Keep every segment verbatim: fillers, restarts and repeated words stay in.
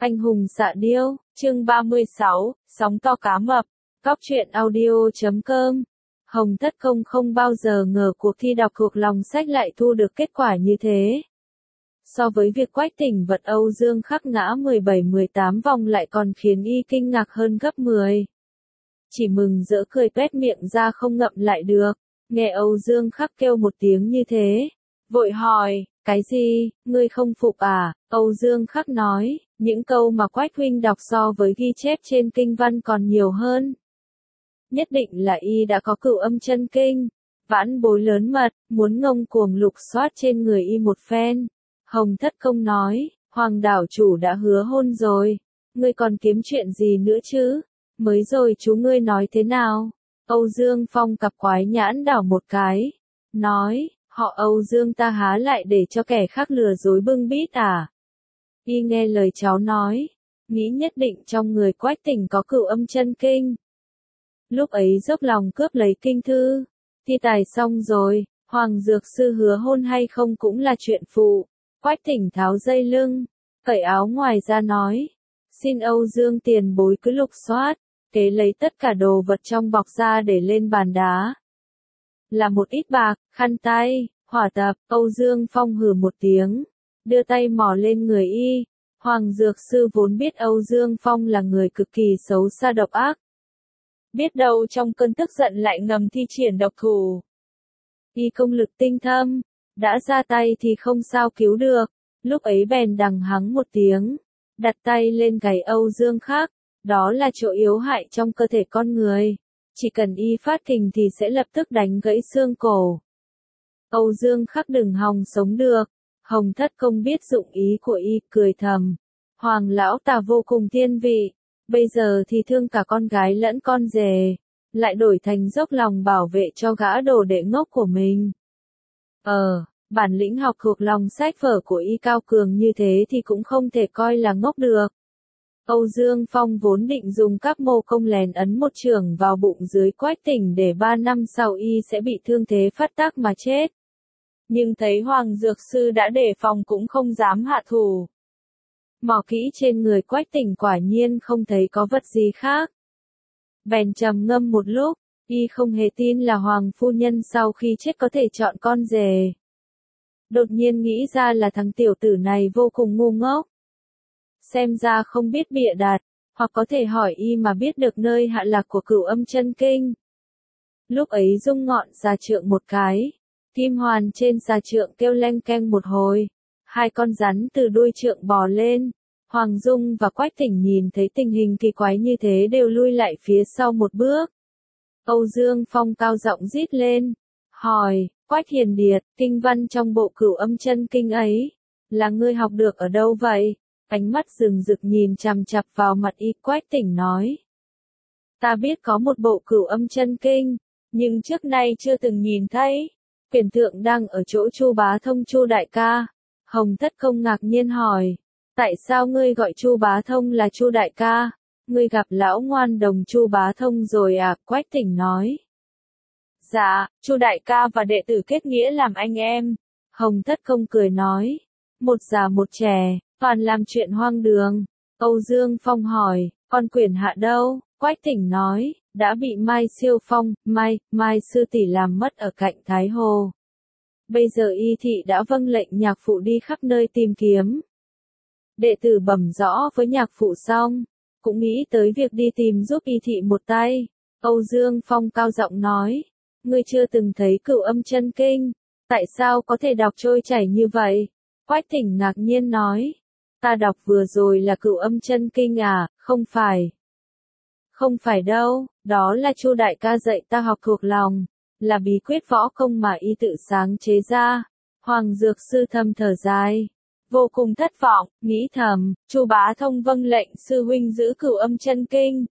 Anh hùng xạ điêu, chương ba mươi sáu, sóng to cá mập, Cóc truyện audio chấm com. Hồng Thất Công không bao giờ ngờ cuộc thi đọc thuộc lòng sách lại thu được kết quả như thế. So với việc Quách Tỉnh vật Âu Dương Khắc ngã mười bảy mười tám vòng lại còn khiến y kinh ngạc hơn gấp mười. Chỉ mừng rỡ cười tuét miệng ra không ngậm lại được, nghe Âu Dương Khắc kêu một tiếng như thế. Vội hỏi, cái gì, ngươi không phục à? Âu Dương Khắc nói, những câu mà Quách huynh đọc so với ghi chép trên kinh văn còn nhiều hơn. Nhất định là y đã có cửu âm chân kinh, vãn bối lớn mật, muốn ngông cuồng lục soát trên người y một phen. Hồng Thất Công nói, Hoàng đảo chủ đã hứa hôn rồi, ngươi còn kiếm chuyện gì nữa chứ? Mới rồi chú ngươi nói thế nào? Âu Dương Phong cặp quái nhãn đảo một cái, nói, họ Âu Dương ta há lại để cho kẻ khác lừa dối bưng bít à? Y nghe lời cháu nói, nghĩ nhất định trong người Quách Tỉnh có cửu âm chân kinh. Lúc ấy dốc lòng cướp lấy kinh thư, thi tài xong rồi, Hoàng Dược Sư hứa hôn hay không cũng là chuyện phụ. Quách Tỉnh tháo dây lưng, cởi áo ngoài ra nói, xin Âu Dương tiền bối cứ lục soát, kế lấy tất cả đồ vật trong bọc ra để lên bàn đá. Là một ít bạc, khăn tay, hỏa tập. Âu Dương Phong hừ một tiếng, đưa tay mò lên người y. Hoàng Dược Sư vốn biết Âu Dương Phong là người cực kỳ xấu xa độc ác. Biết đâu trong cơn tức giận lại ngầm thi triển độc thủ. Y công lực tinh thâm, đã ra tay thì không sao cứu được. Lúc ấy bèn đằng hắng một tiếng, đặt tay lên gáy Âu Dương Khắc. Đó là chỗ yếu hại trong cơ thể con người. Chỉ cần y phát kình thì sẽ lập tức đánh gãy xương cổ. Âu Dương Khắc đừng hòng sống được. Hồng Thất Công biết dụng ý của y, cười thầm. Hoàng lão ta vô cùng thiên vị. Bây giờ thì thương cả con gái lẫn con rể. Lại đổi thành dốc lòng bảo vệ cho gã đồ đệ ngốc của mình. Ờ, bản lĩnh học thuộc lòng sách vở của y cao cường như thế thì cũng không thể coi là ngốc được. Âu Dương Phong vốn định dùng các mô công lèn ấn một chưởng vào bụng dưới Quách Tỉnh để ba năm sau y sẽ bị thương thế phát tác mà chết. Nhưng thấy Hoàng Dược Sư đã đề phòng cũng không dám hạ thủ. Mò kỹ trên người Quách Tỉnh quả nhiên không thấy có vật gì khác. Bèn trầm ngâm một lúc, y không hề tin là Hoàng phu nhân sau khi chết có thể chọn con rể. Đột nhiên nghĩ ra là thằng tiểu tử này vô cùng ngu ngốc. Xem ra không biết bịa đặt, hoặc có thể hỏi y mà biết được nơi hạ lạc của cửu âm chân kinh. Lúc ấy rung ngọn xà trượng một cái, kim hoàn trên xà trượng kêu leng keng một hồi, hai con rắn từ đuôi trượng bò lên. Hoàng Dung và Quách Tỉnh nhìn thấy tình hình kỳ quái như thế đều lui lại phía sau một bước. Âu Dương Phong cao giọng rít lên, hỏi, Quách Hiền Điệt, kinh văn trong bộ cửu âm chân kinh ấy, là ngươi học được ở đâu vậy? Ánh mắt rừng rực nhìn chằm chằm vào mặt y. Quách Tỉnh nói, ta biết có một bộ cửu âm chân kinh, nhưng trước nay chưa từng nhìn thấy. Quyền thượng đang ở chỗ Chu Bá Thông Chu đại ca. Hồng Thất Công ngạc nhiên hỏi, tại sao ngươi gọi Chu Bá Thông là Chu đại ca? Ngươi gặp lão ngoan đồng Chu Bá Thông rồi à? Quách Tỉnh nói, dạ, Chu đại ca và đệ tử kết nghĩa làm anh em. Hồng Thất Công cười nói, một già một trẻ, toàn làm chuyện hoang đường. Âu Dương Phong hỏi, con quyền hạ đâu? Quách Tỉnh nói, đã bị Mai Siêu Phong, Mai, Mai sư tỷ làm mất ở cạnh Thái Hồ. Bây giờ y thị đã vâng lệnh nhạc phụ đi khắp nơi tìm kiếm. Đệ tử bẩm rõ với nhạc phụ xong, cũng nghĩ tới việc đi tìm giúp y thị một tay. Âu Dương Phong cao giọng nói, ngươi chưa từng thấy cửu âm chân kinh, tại sao có thể đọc trôi chảy như vậy? Quách Tỉnh ngạc nhiên nói, ta đọc vừa rồi là cửu âm chân kinh à? Không phải. Không phải đâu, đó là Chu đại ca dạy ta học thuộc lòng, là bí quyết võ công mà y tự sáng chế ra. Hoàng Dược Sư thầm thở dài, vô cùng thất vọng, nghĩ thầm, Chu Bá Thông vâng lệnh sư huynh giữ cửu âm chân kinh.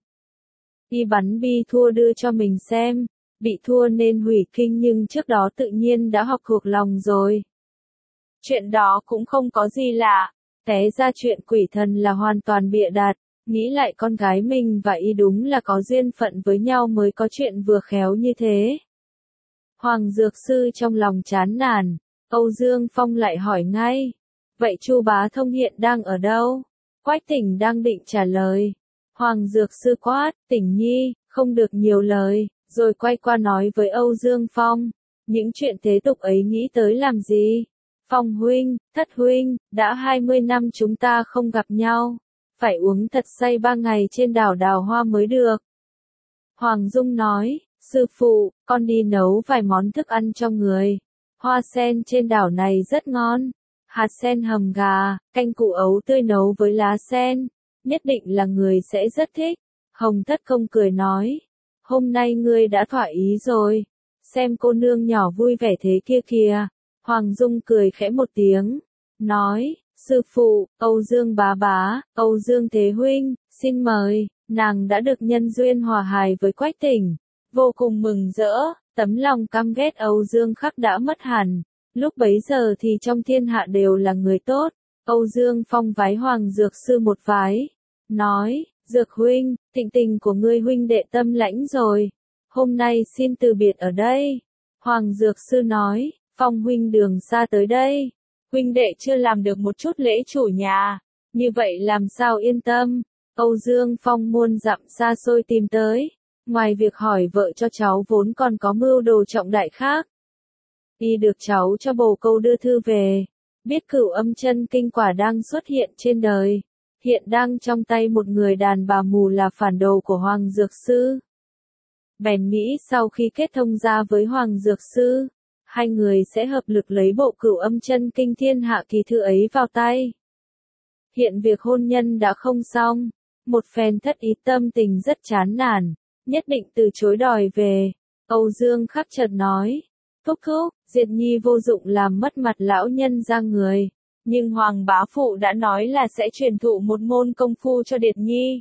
Y bắn bi thua đưa cho mình xem, bị thua nên hủy kinh nhưng trước đó tự nhiên đã học thuộc lòng rồi. Chuyện đó cũng không có gì lạ, té ra chuyện quỷ thần là hoàn toàn bịa đặt. Nghĩ lại con gái mình và y đúng là có duyên phận với nhau mới có chuyện vừa khéo như thế. Hoàng Dược Sư trong lòng chán nản, Âu Dương Phong lại hỏi ngay, vậy Chu Bá Thông hiện đang ở đâu? Quách Tỉnh đang định trả lời. Hoàng Dược Sư quát, Tỉnh Nhi, không được nhiều lời, rồi quay qua nói với Âu Dương Phong. Những chuyện thế tục ấy nghĩ tới làm gì? Phong huynh, Thất huynh, đã hai mươi năm chúng ta không gặp nhau. Phải uống thật say ba ngày trên đảo Đào Hoa mới được. Hoàng Dung nói, sư phụ, con đi nấu vài món thức ăn cho người. Hoa sen trên đảo này rất ngon. Hạt sen hầm gà, canh củ ấu tươi nấu với lá sen. Nhất định là người sẽ rất thích. Hồng Thất Công cười nói, hôm nay ngươi đã thỏa ý rồi. Xem cô nương nhỏ vui vẻ thế kia kìa. Hoàng Dung cười khẽ một tiếng, nói, sư phụ, Âu Dương bá bá, Âu Dương Thế huynh, xin mời. Nàng đã được nhân duyên hòa hài với Quách Tỉnh, vô cùng mừng rỡ, tấm lòng căm ghét Âu Dương Khắc đã mất hẳn. Lúc bấy giờ thì trong thiên hạ đều là người tốt. Âu Dương Phong vái Hoàng Dược Sư một vái, nói, Dược huynh, thịnh tình của ngươi huynh đệ tâm lãnh rồi. Hôm nay xin từ biệt ở đây. Hoàng Dược Sư nói, Phong huynh đường xa tới đây. Huynh đệ chưa làm được một chút lễ chủ nhà. Như vậy làm sao yên tâm. Âu Dương Phong muôn dặm xa xôi tìm tới. Ngoài việc hỏi vợ cho cháu vốn còn có mưu đồ trọng đại khác. Y được cháu cho bồ câu đưa thư về. Biết Cửu Âm Chân Kinh quả đang xuất hiện trên đời. Hiện đang trong tay một người đàn bà mù là phản đồ của Hoàng Dược Sư. Bèn nghĩ sau khi kết thông gia với Hoàng Dược Sư, hai người sẽ hợp lực lấy bộ Cửu Âm Chân Kinh thiên hạ kỳ thư ấy vào tay. Hiện việc hôn nhân đã không xong, một phen thất ý tâm tình rất chán nản, nhất định từ chối đòi về. Âu Dương Khắc chợt nói, thúc thúc, Diệt Nhi vô dụng làm mất mặt lão nhân ra người. Nhưng Hoàng bá phụ đã nói là sẽ truyền thụ một môn công phu cho Điệt Nhi.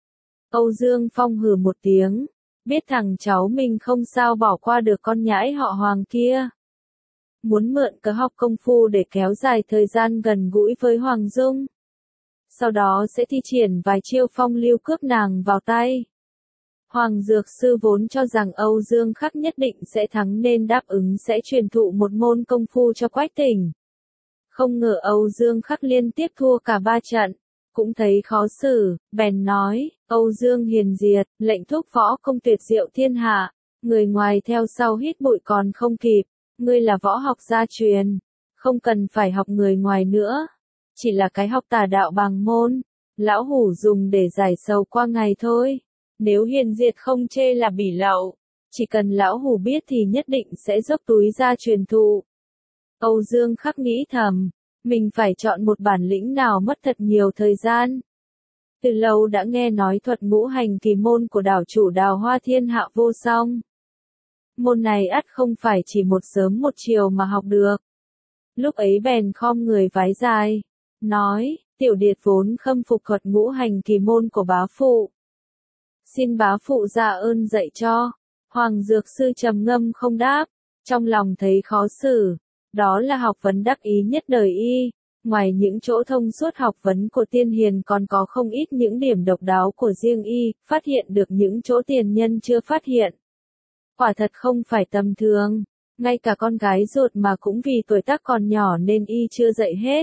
Âu Dương Phong hừ một tiếng, biết thằng cháu mình không sao bỏ qua được con nhãi họ Hoàng kia. Muốn mượn cớ học công phu để kéo dài thời gian gần gũi với Hoàng Dung. Sau đó sẽ thi triển vài chiêu phong lưu cướp nàng vào tay. Hoàng Dược Sư vốn cho rằng Âu Dương Khắc nhất định sẽ thắng nên đáp ứng sẽ truyền thụ một môn công phu cho Quách Tỉnh. Không ngờ Âu Dương Khắc liên tiếp thua cả ba trận, cũng thấy khó xử, bèn nói, Âu Dương hiền diệt, lệnh thúc võ công tuyệt diệu thiên hạ, người ngoài theo sau hít bụi còn không kịp, ngươi là võ học gia truyền, không cần phải học người ngoài nữa, chỉ là cái học tà đạo bằng môn, lão hủ dùng để giải sầu qua ngày thôi, nếu hiền diệt không chê là bỉ lậu, chỉ cần lão hủ biết thì nhất định sẽ dốc túi ra truyền thụ. Âu Dương Khắc nghĩ thầm, mình phải chọn một bản lĩnh nào mất thật nhiều thời gian. Từ lâu đã nghe nói thuật ngũ hành kỳ môn của đảo chủ Đào Hoa thiên hạ vô song. Môn này ắt không phải chỉ một sớm một chiều mà học được. Lúc ấy bèn khom người vái dài, nói, tiểu điệt vốn khâm phục thuật ngũ hành kỳ môn của bá phụ. Xin bá phụ ra ơn dạy cho. Hoàng Dược Sư trầm ngâm không đáp, trong lòng thấy khó xử. Đó là học vấn đắc ý nhất đời y, ngoài những chỗ thông suốt học vấn của tiên hiền còn có không ít những điểm độc đáo của riêng y, phát hiện được những chỗ tiền nhân chưa phát hiện. Quả thật không phải tầm thường, ngay cả con gái ruột mà cũng vì tuổi tác còn nhỏ nên y chưa dạy hết.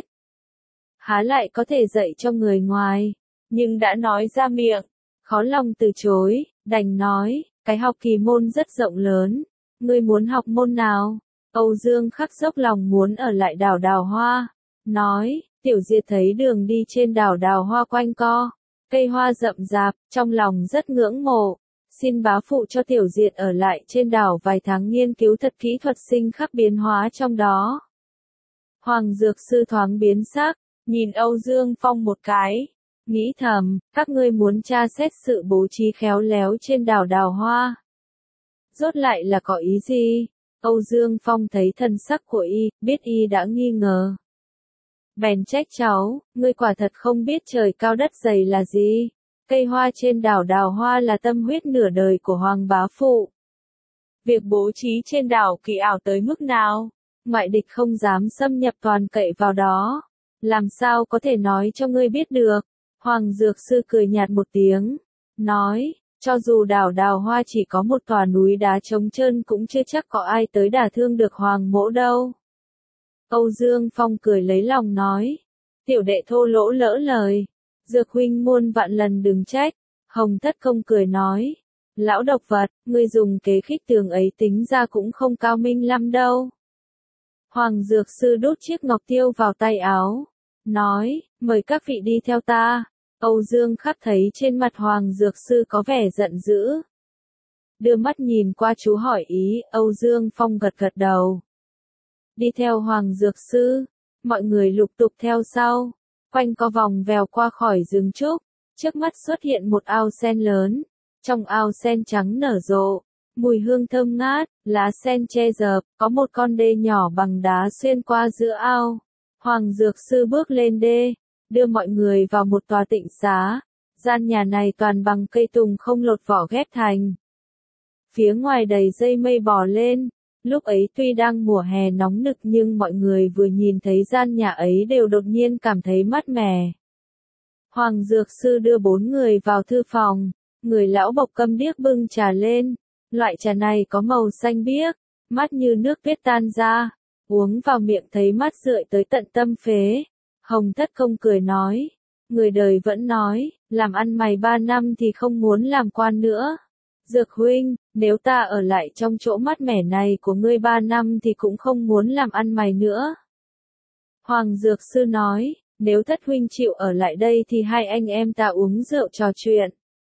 Há lại có thể dạy cho người ngoài, nhưng đã nói ra miệng, khó lòng từ chối, đành nói, cái học kỳ môn rất rộng lớn, ngươi muốn học môn nào? Âu Dương Khắc dốc lòng muốn ở lại đảo Đào Hoa, nói, tiểu diệt thấy đường đi trên đảo Đào Hoa quanh co, cây hoa rậm rạp, trong lòng rất ngưỡng mộ, xin bá phụ cho tiểu diệt ở lại trên đảo vài tháng nghiên cứu thật kỹ thuật sinh khắc biến hóa trong đó. Hoàng Dược Sư thoáng biến sắc, nhìn Âu Dương Phong một cái, nghĩ thầm, các ngươi muốn tra xét sự bố trí khéo léo trên đảo Đào Hoa. Rốt lại là có ý gì? Âu Dương Phong thấy thần sắc của y, biết y đã nghi ngờ. Bèn trách cháu, ngươi quả thật không biết trời cao đất dày là gì. Cây hoa trên đảo Đào Hoa là tâm huyết nửa đời của Hoàng bá phụ. Việc bố trí trên đảo kỳ ảo tới mức nào, ngoại địch không dám xâm nhập toàn cậy vào đó. Làm sao có thể nói cho ngươi biết được? Hoàng Dược Sư cười nhạt một tiếng, nói, cho dù đảo Đào Hoa chỉ có một tòa núi đá trống trơn cũng chưa chắc có ai tới đả thương được Hoàng mỗ đâu. Âu Dương Phong cười lấy lòng nói, tiểu đệ thô lỗ lỡ lời, Dược huynh muôn vạn lần đừng trách. Hồng Thất Công cười nói. Lão độc vật, ngươi dùng kế khích tường ấy tính ra cũng không cao minh lắm đâu. Hoàng Dược Sư đút chiếc ngọc tiêu vào tay áo. Nói, mời các vị đi theo ta. Âu Dương Khắc thấy trên mặt Hoàng Dược Sư có vẻ giận dữ. Đưa mắt nhìn qua chú hỏi ý, Âu Dương Phong gật gật đầu. Đi theo Hoàng Dược Sư, mọi người lục tục theo sau, quanh co vòng vèo qua khỏi rừng trúc, trước mắt xuất hiện một ao sen lớn, trong ao sen trắng nở rộ, mùi hương thơm ngát, lá sen che dợp, có một con đê nhỏ bằng đá xuyên qua giữa ao. Hoàng Dược Sư bước lên đê, đưa mọi người vào một tòa tịnh xá, gian nhà này toàn bằng cây tùng không lột vỏ ghép thành. Phía ngoài đầy dây mây bò lên, lúc ấy tuy đang mùa hè nóng nực nhưng mọi người vừa nhìn thấy gian nhà ấy đều đột nhiên cảm thấy mát mẻ. Hoàng Dược Sư đưa bốn người vào thư phòng, người lão bộc câm điếc bưng trà lên, loại trà này có màu xanh biếc, mát như nước tuyết tan ra, uống vào miệng thấy mát rượi tới tận tâm phế. Hồng Thất Công cười nói, người đời vẫn nói, làm ăn mày ba năm thì không muốn làm quan nữa. Dược huynh, nếu ta ở lại trong chỗ mát mẻ này của ngươi ba năm thì cũng không muốn làm ăn mày nữa. Hoàng Dược Sư nói, nếu Thất huynh chịu ở lại đây thì hai anh em ta uống rượu trò chuyện.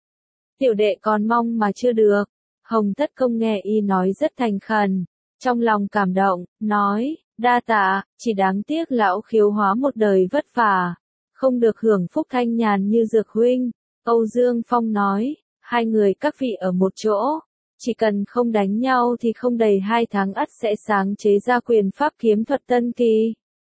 Tiểu đệ còn mong mà chưa được. Hồng Thất Công nghe y nói rất thành khẩn, trong lòng cảm động, nói, đa tạ, chỉ đáng tiếc lão khiếu hóa một đời vất vả, không được hưởng phúc thanh nhàn như Dược huynh. Âu Dương Phong nói, hai người các vị ở một chỗ, chỉ cần không đánh nhau thì không đầy hai tháng ắt sẽ sáng chế ra quyền pháp kiếm thuật tân kỳ.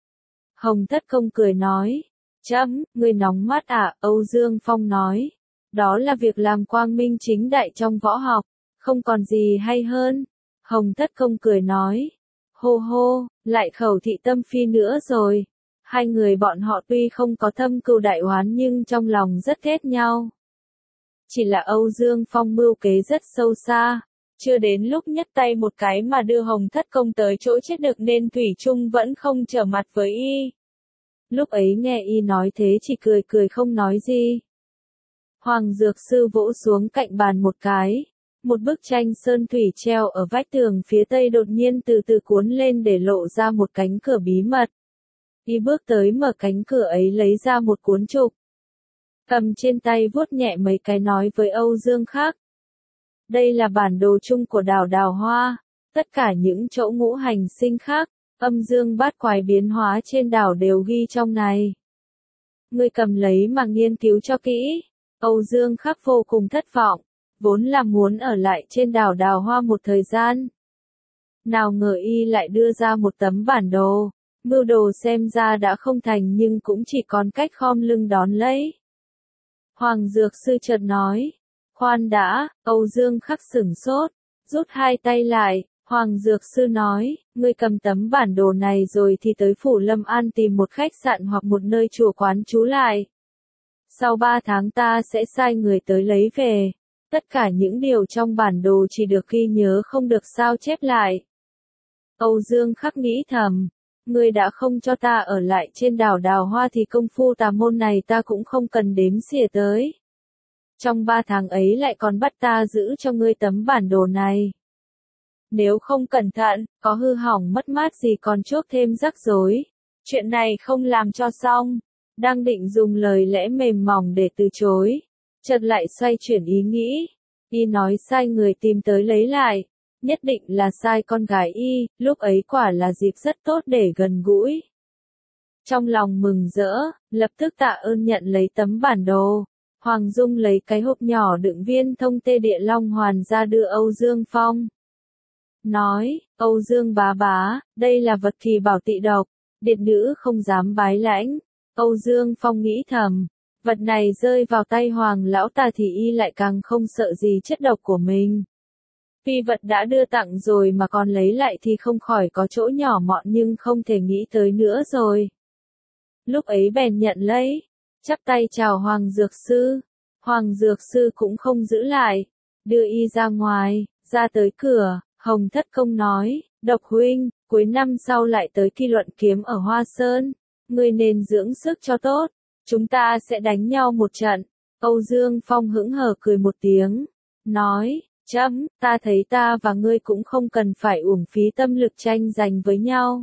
Hồng Thất Công cười nói, chấm, người nóng mắt à, Âu Dương Phong nói, đó là việc làm quang minh chính đại trong võ học, không còn gì hay hơn. Hồng Thất Công cười nói, hô hô, lại khẩu thị tâm phi nữa rồi. Hai người bọn họ tuy không có thâm cừu đại oán nhưng trong lòng rất ghét nhau. Chỉ là Âu Dương Phong mưu kế rất sâu xa, chưa đến lúc nhấc tay một cái mà đưa Hồng Thất Công tới chỗ chết được nên thủy chung vẫn không trở mặt với y. Lúc ấy nghe y nói thế chỉ cười cười không nói gì. Hoàng Dược Sư vỗ xuống cạnh bàn một cái, một bức tranh sơn thủy treo ở vách tường phía tây đột nhiên từ từ cuốn lên để lộ ra một cánh cửa bí mật. Y bước tới mở cánh cửa ấy lấy ra một cuốn trục. Cầm trên tay vuốt nhẹ mấy cái nói với Âu Dương Khắc. Đây là bản đồ chung của đảo Đào Hoa, tất cả những chỗ ngũ hành sinh khác, âm dương bát quái biến hóa trên đảo đều ghi trong này. Ngươi cầm lấy mà nghiên cứu cho kỹ. Âu Dương Khắc vô cùng thất vọng, vốn là muốn ở lại trên đảo Đào Hoa một thời gian. Nào ngờ y lại đưa ra một tấm bản đồ, mưu đồ xem ra đã không thành nhưng cũng chỉ còn cách khom lưng đón lấy. Hoàng Dược Sư chợt nói, khoan đã, Âu Dương Khắc sửng sốt, rút hai tay lại, Hoàng Dược Sư nói, ngươi cầm tấm bản đồ này rồi thì tới Phủ Lâm An tìm một khách sạn hoặc một nơi chùa quán trú lại. Sau ba tháng ta sẽ sai người tới lấy về, tất cả những điều trong bản đồ chỉ được ghi nhớ không được sao chép lại. Âu Dương Khắc nghĩ thầm, ngươi đã không cho ta ở lại trên đảo Đào Hoa thì công phu tà môn này ta cũng không cần đếm xỉa tới. Trong ba tháng ấy lại còn bắt ta giữ cho ngươi tấm bản đồ này. Nếu không cẩn thận, có hư hỏng mất mát gì còn chuốc thêm rắc rối. Chuyện này không làm cho xong. Đang định dùng lời lẽ mềm mỏng để từ chối. Chợt lại xoay chuyển ý nghĩ. Y nói sai người tìm tới lấy lại. Nhất định là sai con gái y, lúc ấy quả là dịp rất tốt để gần gũi. Trong lòng mừng rỡ, lập tức tạ ơn nhận lấy tấm bản đồ. Hoàng Dung lấy cái hộp nhỏ đựng viên thông tê địa long hoàn ra đưa Âu Dương Phong. Nói, Âu Dương bá bá, đây là vật kỳ bảo tị độc, điệt nữ không dám bái lãnh. Âu Dương Phong nghĩ thầm, vật này rơi vào tay Hoàng lão ta thì y lại càng không sợ gì chất độc của mình. Vì vật đã đưa tặng rồi mà còn lấy lại thì không khỏi có chỗ nhỏ mọn nhưng không thể nghĩ tới nữa rồi. Lúc ấy bèn nhận lấy, chắp tay chào Hoàng Dược Sư. Hoàng Dược Sư cũng không giữ lại, đưa y ra ngoài, ra tới cửa, Hồng Thất Công nói, Độc huynh, cuối năm sau lại tới thi luận kiếm ở Hoa Sơn, ngươi nên dưỡng sức cho tốt, Chúng ta sẽ đánh nhau một trận. Âu Dương Phong hững hờ cười một tiếng, nói, chấm, ta thấy ta và ngươi cũng không cần phải uổng phí tâm lực tranh giành với nhau.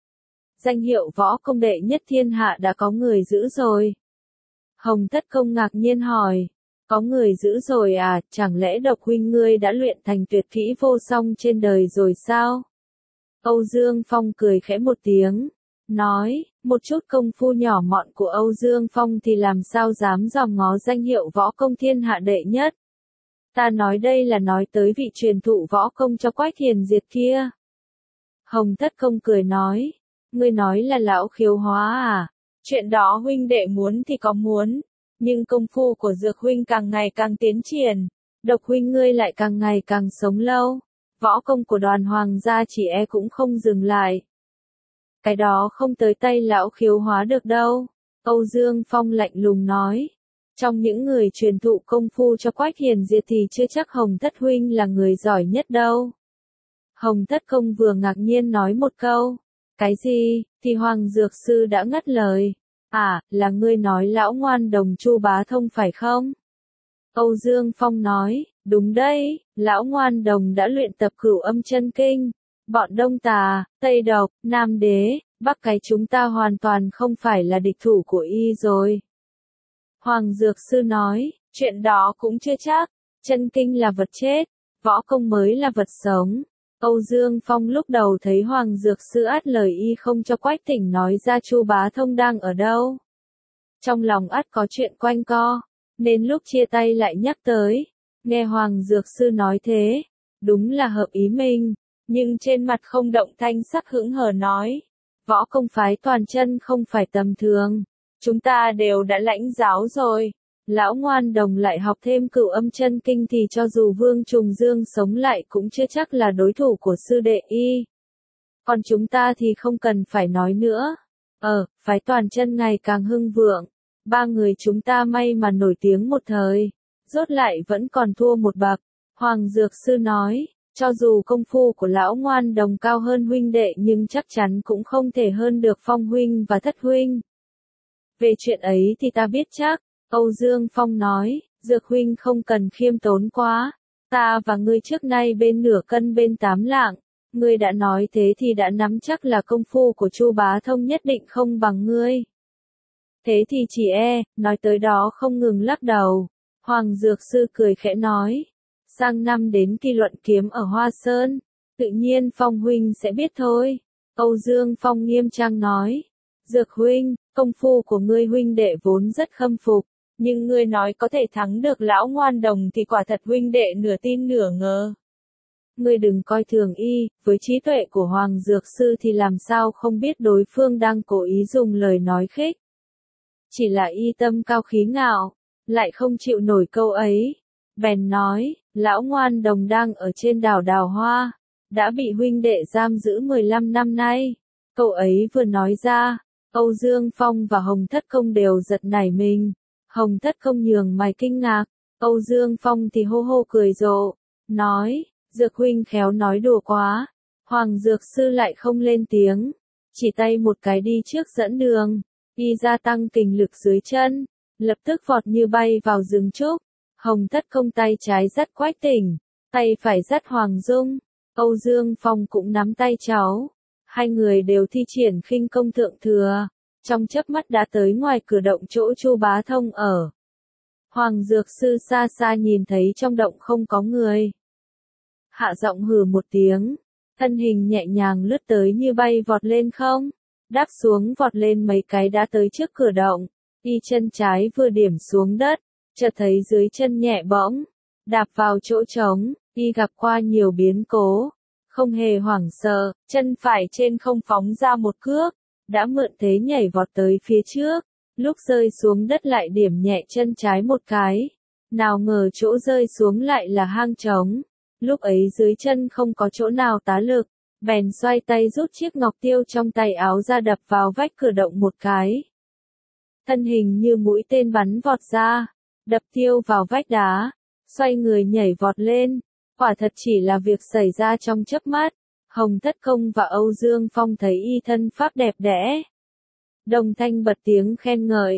Danh hiệu võ công đệ nhất thiên hạ đã có người giữ rồi. Hồng Tất Công ngạc nhiên hỏi, có người giữ rồi à, chẳng lẽ Độc huynh ngươi đã luyện thành tuyệt kỹ vô song trên đời rồi sao? Âu Dương Phong cười khẽ một tiếng, nói, một chút công phu nhỏ mọn của Âu Dương Phong thì làm sao dám dòm ngó danh hiệu võ công thiên hạ đệ nhất. Ta nói đây là nói tới vị truyền thụ võ công cho Quách Hiền Diệt kia. Hồng Tất Công cười nói, ngươi nói là lão Khiếu Hóa à? Chuyện đó huynh đệ muốn thì có muốn, nhưng công phu của Dược huynh càng ngày càng tiến triển, Độc huynh ngươi lại càng ngày càng sống lâu, võ công của Đoàn Hoàng gia chỉ e cũng không dừng lại. Cái đó không tới tay lão Khiếu Hóa được đâu. Âu Dương Phong lạnh lùng nói, trong những người truyền thụ công phu cho Quách Hiền Diệt thì chưa chắc Hồng Thất huynh là người giỏi nhất đâu. Hồng Thất Công vừa ngạc nhiên nói một câu, cái gì, thì Hoàng Dược Sư đã ngắt lời. À, là ngươi nói lão ngoan đồng Chu Bá Thông phải không? Âu Dương Phong nói, đúng đấy, lão ngoan đồng đã luyện tập Cửu Âm Chân Kinh. Bọn Đông Tà, Tây Độc, Nam Đế, Bắc cái chúng ta hoàn toàn không phải là địch thủ của y rồi. Hoàng Dược Sư nói, chuyện đó cũng chưa chắc, chân kinh là vật chết, võ công mới là vật sống. Âu Dương Phong lúc đầu thấy Hoàng Dược Sư át lời y không cho Quách Tỉnh nói ra Chu Bá Thông đang ở đâu. Trong lòng ắt có chuyện quanh co, nên lúc chia tay lại nhắc tới. Nghe Hoàng Dược Sư nói thế, đúng là hợp ý mình, nhưng trên mặt không động thanh sắc hững hờ nói, võ công phái Toàn Chân không phải tầm thường, chúng ta đều đã lãnh giáo rồi. Lão ngoan đồng lại học thêm Cửu Âm Chân Kinh thì cho dù Vương Trùng Dương sống lại cũng chưa chắc là đối thủ của sư đệ y. Còn chúng ta thì không cần phải nói nữa. Ờ, phái Toàn Chân ngày càng hưng vượng. Ba người chúng ta may mà nổi tiếng một thời. Rốt lại vẫn còn thua một bậc. Hoàng Dược Sư nói, cho dù công phu của lão ngoan đồng cao hơn huynh đệ nhưng chắc chắn cũng không thể hơn được Phong huynh và Thất huynh. Về chuyện ấy thì ta biết chắc. Âu Dương Phong nói, Dược huynh không cần khiêm tốn quá, ta và ngươi trước nay bên nửa cân bên tám lạng, ngươi đã nói thế thì đã nắm chắc là công phu của Chu Bá Thông nhất định không bằng ngươi. Thế thì chỉ e, nói tới đó không ngừng lắc đầu. Hoàng Dược Sư cười khẽ nói, sang năm đến kỳ luận kiếm ở Hoa Sơn, tự nhiên Phong huynh sẽ biết thôi. Âu Dương Phong nghiêm trang nói, Dược huynh, công phu của ngươi huynh đệ vốn rất khâm phục. Nhưng ngươi nói có thể thắng được lão ngoan đồng thì quả thật huynh đệ nửa tin nửa ngờ. Ngươi đừng coi thường y, với trí tuệ của Hoàng Dược Sư thì làm sao không biết đối phương đang cố ý dùng lời nói khích. Chỉ là y tâm cao khí ngạo, lại không chịu nổi câu ấy. Bèn nói, lão ngoan đồng đang ở trên đảo Đào Hoa, đã bị huynh đệ giam giữ mười lăm năm nay. Câu ấy vừa nói ra, Âu Dương Phong và Hồng Thất Công đều giật nảy mình. Hồng Thất Công nhường mày kinh ngạc, Âu Dương Phong thì hô hô cười rộ, nói, Dược huynh khéo nói đùa quá. Hoàng Dược Sư lại không lên tiếng, chỉ tay một cái đi trước dẫn đường, y gia tăng kình lực dưới chân, lập tức vọt như bay vào rừng trúc. Hồng Thất Công tay trái dắt Quách Tỉnh, tay phải dắt Hoàng Dung, Âu Dương Phong cũng nắm tay cháu, hai người đều thi triển khinh công thượng thừa. Trong chớp mắt đã tới ngoài cửa động chỗ Chu Bá Thông ở. Hoàng Dược Sư xa xa nhìn thấy trong động không có người. Hạ giọng hừ một tiếng, thân hình nhẹ nhàng lướt tới như bay vọt lên không, đáp xuống vọt lên mấy cái đã tới trước cửa động, y chân trái vừa điểm xuống đất, chợt thấy dưới chân nhẹ bỗng, đạp vào chỗ trống, y gặp qua nhiều biến cố, không hề hoảng sợ, chân phải trên không phóng ra một cước. Đã mượn thế nhảy vọt tới phía trước, lúc rơi xuống đất lại điểm nhẹ chân trái một cái. Nào ngờ chỗ rơi xuống lại là hang trống, lúc ấy dưới chân không có chỗ nào tá lực, bèn xoay tay rút chiếc ngọc tiêu trong tay áo ra đập vào vách cửa động một cái. Thân hình như mũi tên bắn vọt ra, đập tiêu vào vách đá, xoay người nhảy vọt lên, quả thật chỉ là việc xảy ra trong chớp mắt. Hồng Thất Công và Âu Dương Phong thấy y thân pháp đẹp đẽ. Đồng thanh bật tiếng khen ngợi,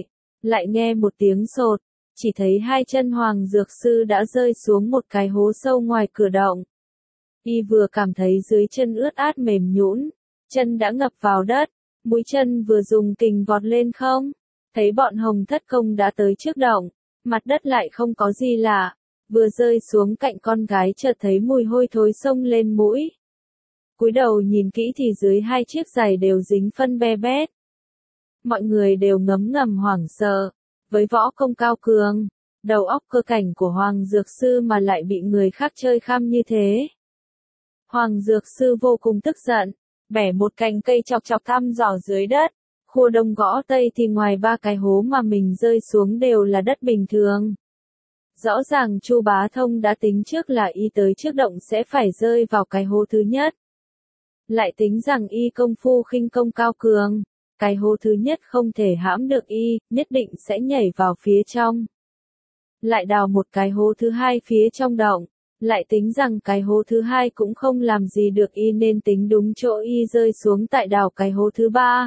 lại nghe một tiếng sột, chỉ thấy hai chân Hoàng Dược Sư đã rơi xuống một cái hố sâu ngoài cửa động. Y vừa cảm thấy dưới chân ướt át mềm nhũn, chân đã ngập vào đất, mũi chân vừa dùng kình vọt lên không, thấy bọn Hồng Thất Công đã tới trước động, mặt đất lại không có gì lạ, vừa rơi xuống cạnh con gái chợt thấy mùi hôi thối xông lên mũi. Cúi đầu nhìn kỹ thì dưới hai chiếc giày đều dính phân be bét. Mọi người đều ngấm ngầm hoảng sợ, với võ công cao cường, đầu óc cơ cảnh của Hoàng Dược Sư mà lại bị người khác chơi khăm như thế. Hoàng Dược Sư vô cùng tức giận, bẻ một cành cây chọc chọc thăm dò dưới đất, khua đông gõ tây thì ngoài ba cái hố mà mình rơi xuống đều là đất bình thường. Rõ ràng Chu Bá Thông đã tính trước là y tới trước động sẽ phải rơi vào cái hố thứ nhất. Lại tính rằng y công phu khinh công cao cường, cái hố thứ nhất không thể hãm được y, nhất định sẽ nhảy vào phía trong. Lại đào một cái hố thứ hai phía trong động, lại tính rằng cái hố thứ hai cũng không làm gì được y nên tính đúng chỗ y rơi xuống tại đào cái hố thứ ba.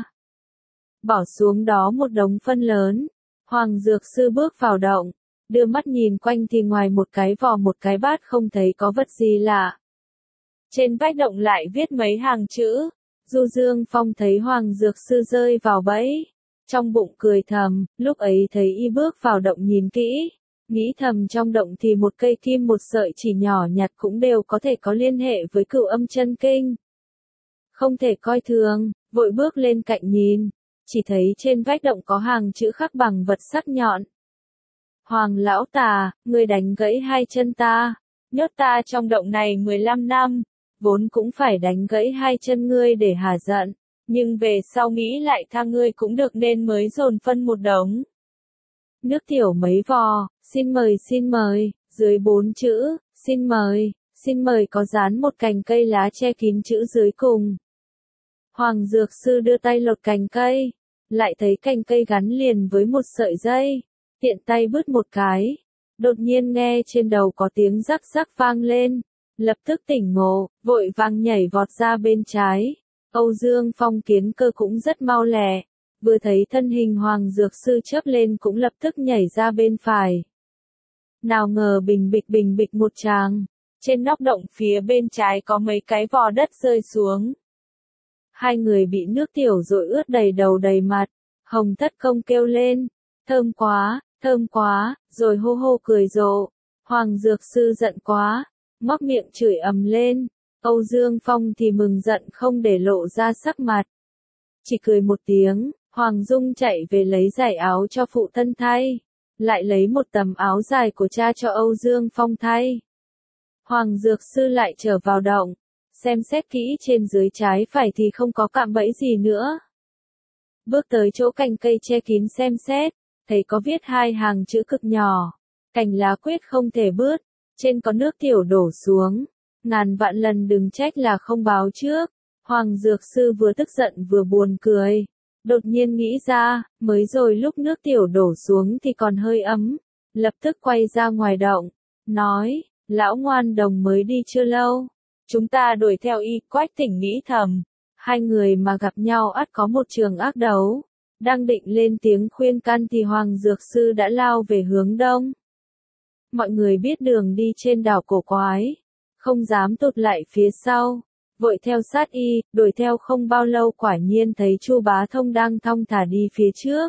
Bỏ xuống đó một đống phân lớn, Hoàng Dược Sư bước vào động, đưa mắt nhìn quanh thì ngoài một cái vò một cái bát không thấy có vật gì lạ. Trên vách động lại viết mấy hàng chữ, Du Dương Phong thấy Hoàng Dược Sư rơi vào bẫy, trong bụng cười thầm, lúc ấy thấy y bước vào động nhìn kỹ, nghĩ thầm trong động thì một cây kim một sợi chỉ nhỏ nhặt cũng đều có thể có liên hệ với Cửu Âm Chân Kinh. Không thể coi thường, vội bước lên cạnh nhìn, chỉ thấy trên vách động có hàng chữ khắc bằng vật sắc nhọn. Hoàng lão tà, ngươi đánh gãy hai chân ta, nhốt ta trong động này mười lăm năm, vốn cũng phải đánh gãy hai chân ngươi để hả giận, nhưng về sau nghĩ lại tha ngươi cũng được nên mới dồn phân một đống. Nước tiểu mấy vò, xin mời xin mời, dưới bốn chữ, xin mời, xin mời có dán một cành cây lá che kín chữ dưới cùng. Hoàng Dược Sư đưa tay lột cành cây, lại thấy cành cây gắn liền với một sợi dây, tiện tay bứt một cái, đột nhiên nghe trên đầu có tiếng rắc rắc vang lên, lập tức tỉnh ngộ, vội vàng nhảy vọt ra bên trái. Âu Dương Phong kiến cơ cũng rất mau lẹ, vừa thấy thân hình Hoàng Dược Sư chớp lên cũng lập tức nhảy ra bên phải. Nào ngờ bình bịch bình bịch một tràng, trên nóc động phía bên trái có mấy cái vò đất rơi xuống. Hai người bị nước tiểu dội ướt đầy đầu đầy mặt, Hồng Thất Công kêu lên, thơm quá, thơm quá, rồi hô hô cười rộ. Hoàng Dược Sư giận quá, móc miệng chửi ầm lên, Âu Dương Phong thì mừng giận không để lộ ra sắc mặt. Chỉ cười một tiếng, Hoàng Dung chạy về lấy giày áo cho phụ thân thay, lại lấy một tấm áo dài của cha cho Âu Dương Phong thay. Hoàng Dược Sư lại trở vào động, xem xét kỹ trên dưới trái phải thì không có cạm bẫy gì nữa. Bước tới chỗ cành cây che kín xem xét, thấy có viết hai hàng chữ cực nhỏ, cành lá quyết không thể bứt, trên có nước tiểu đổ xuống, ngàn vạn lần đừng trách là không báo trước. Hoàng Dược Sư vừa tức giận vừa buồn cười, đột nhiên nghĩ ra, mới rồi lúc nước tiểu đổ xuống thì còn hơi ấm, lập tức quay ra ngoài động, nói, lão ngoan đồng mới đi chưa lâu, chúng ta đuổi theo y. Quách Tỉnh nghĩ thầm, hai người mà gặp nhau ắt có một trường ác đấu, đang định lên tiếng khuyên can thì Hoàng Dược Sư đã lao về hướng đông. Mọi người biết đường đi trên đảo cổ quái, không dám tụt lại phía sau, vội theo sát y, đuổi theo không bao lâu quả nhiên thấy Chu Bá Thông đang thong thả đi phía trước.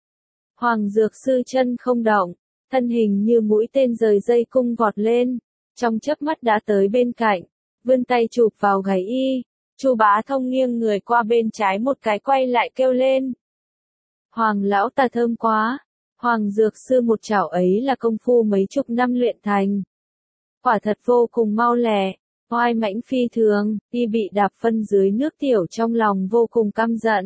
Hoàng Dược Sư chân không động, thân hình như mũi tên rời dây cung vọt lên, trong chớp mắt đã tới bên cạnh, vươn tay chụp vào gáy y. Chu Bá Thông nghiêng người qua bên trái một cái quay lại kêu lên. Hoàng lão ta thơm quá, Hoàng Dược Sư một chảo ấy là công phu mấy chục năm luyện thành. Quả thật vô cùng mau lẹ, oai mãnh phi thường, y bị đạp phân dưới nước tiểu trong lòng vô cùng căm giận.